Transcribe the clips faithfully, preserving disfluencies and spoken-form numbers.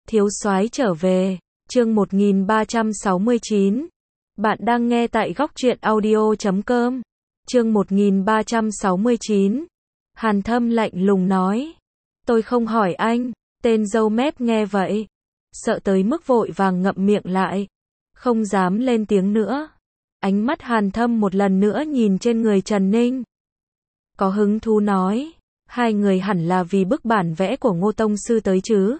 Thiếu soái trở về, chương một nghìn ba trăm sáu mươi chín. Bạn đang nghe tại góc truyện audio chấm com. Chương một nghìn ba trăm sáu mươi chín. Hàn Thâm lạnh lùng nói. Tôi không hỏi anh, tên dâu mép nghe vậy. Sợ tới mức vội vàng ngậm miệng lại. Không dám lên tiếng nữa. Ánh mắt Hàn Thâm một lần nữa nhìn trên người Trần Ninh. Có hứng thú nói. Hai người hẳn là vì bức bản vẽ của Ngô Tông Sư tới chứ.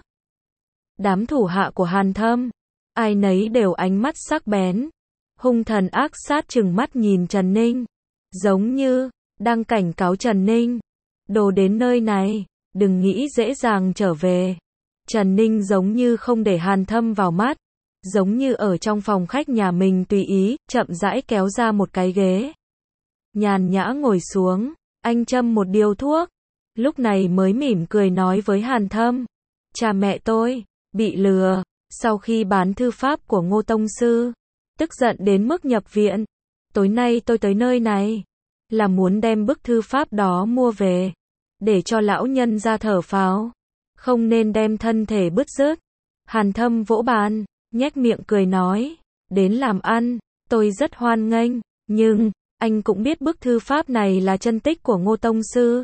Đám thủ hạ của Hàn Thâm, ai nấy đều ánh mắt sắc bén, hung thần ác sát trừng mắt nhìn Trần Ninh, giống như đang cảnh cáo Trần Ninh, đồ đến nơi này, đừng nghĩ dễ dàng trở về. Trần Ninh giống như không để Hàn Thâm vào mắt, giống như ở trong phòng khách nhà mình tùy ý, chậm rãi kéo ra một cái ghế. Nhàn nhã ngồi xuống, anh châm một điếu thuốc, lúc này mới mỉm cười nói với Hàn Thâm, cha mẹ tôi bị lừa, sau khi bán thư pháp của Ngô Tông Sư, tức giận đến mức nhập viện. Tối nay tôi tới nơi này, là muốn đem bức thư pháp đó mua về, để cho lão nhân ra thở phào, không nên đem thân thể bứt rứt. Hàn Thâm vỗ bàn, nhếch miệng cười nói, đến làm ăn, tôi rất hoan nghênh, nhưng, anh cũng biết bức thư pháp này là chân tích của Ngô Tông Sư.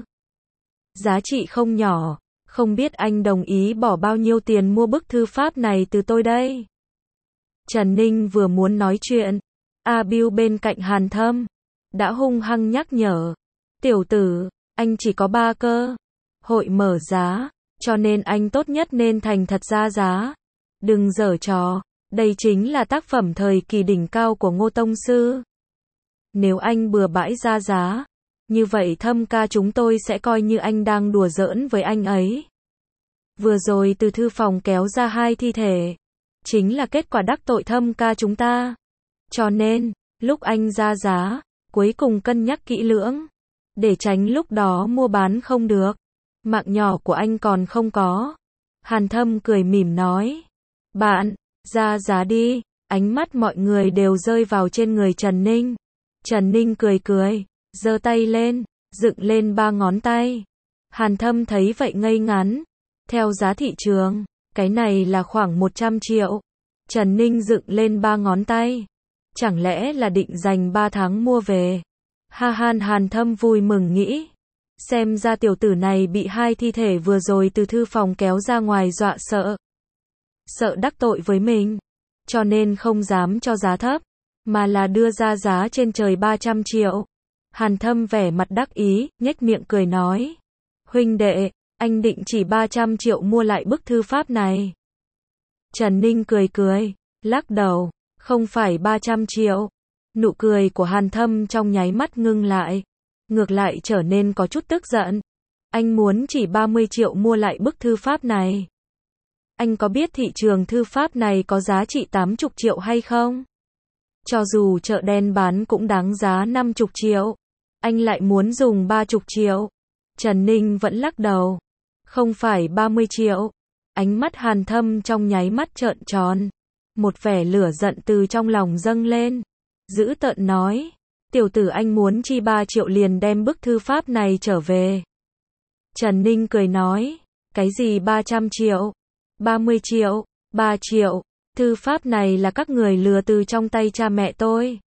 Giá trị không nhỏ. Không biết anh đồng ý bỏ bao nhiêu tiền mua bức thư pháp này từ tôi đây? Trần Ninh vừa muốn nói chuyện, A Bưu bên cạnh Hàn Thâm đã hung hăng nhắc nhở. Tiểu tử, anh chỉ có ba cơ. Hội mở giá, cho nên anh tốt nhất nên thành thật ra giá. Đừng giở trò, đây chính là tác phẩm thời kỳ đỉnh cao của Ngô Tông Sư. Nếu anh bừa bãi ra giá, như vậy Thâm ca chúng tôi sẽ coi như anh đang đùa giỡn với anh ấy. Vừa rồi từ thư phòng kéo ra hai thi thể, chính là kết quả đắc tội Thâm ca chúng ta. Cho nên, lúc anh ra giá, cuối cùng cân nhắc kỹ lưỡng, để tránh lúc đó mua bán không được. Mạng nhỏ của anh còn không có. Hàn Thâm cười mỉm nói. Bạn, ra giá đi. Ánh mắt mọi người đều rơi vào trên người Trần Ninh. Trần Ninh cười cười, giơ tay lên, dựng lên ba ngón tay. Hàn Thâm thấy vậy ngây ngắn. Theo giá thị trường, cái này là khoảng một trăm triệu. Trần Ninh dựng lên ba ngón tay. Chẳng lẽ là định dành ba tháng mua về? Ha han Hàn Thâm vui mừng nghĩ. Xem ra tiểu tử này bị hai thi thể vừa rồi từ thư phòng kéo ra ngoài dọa sợ. Sợ đắc tội với mình. Cho nên không dám cho giá thấp, mà là đưa ra giá trên trời ba trăm triệu. Hàn Thâm vẻ mặt đắc ý, nhếch miệng cười nói. Huynh đệ, anh định chỉ ba trăm triệu mua lại bức thư pháp này. Trần Ninh cười cười, lắc đầu, không phải ba trăm triệu. Nụ cười của Hàn Thâm trong nháy mắt ngưng lại, ngược lại trở nên có chút tức giận. Anh muốn chỉ ba mươi triệu mua lại bức thư pháp này. Anh có biết thị trường thư pháp này có giá trị tám mươi triệu hay không? Cho dù chợ đen bán cũng đáng giá năm mươi triệu. Anh lại muốn dùng ba mươi triệu. Trần Ninh vẫn lắc đầu. Không phải ba mươi triệu. Ánh mắt Hàn Thâm trong nháy mắt trợn tròn. Một vẻ lửa giận từ trong lòng dâng lên. Dữ tợn nói. Tiểu tử anh muốn chi ba triệu liền đem bức thư pháp này trở về. Trần Ninh cười nói. Cái gì ba trăm triệu? ba mươi triệu? ba triệu? Thư pháp này là các người lừa từ trong tay cha mẹ tôi.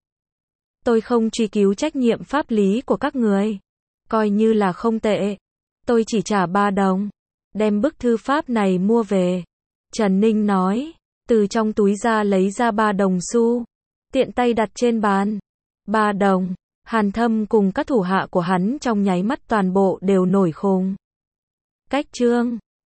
Tôi không truy cứu trách nhiệm pháp lý của các người. Coi như là không tệ. Tôi chỉ trả ba đồng. Đem bức thư pháp này mua về. Trần Ninh nói. Từ trong túi ra lấy ra ba đồng xu. Tiện tay đặt trên bàn. Ba đồng. Hàn Thâm cùng các thủ hạ của hắn trong nháy mắt toàn bộ đều nổi khùng. Cách chương.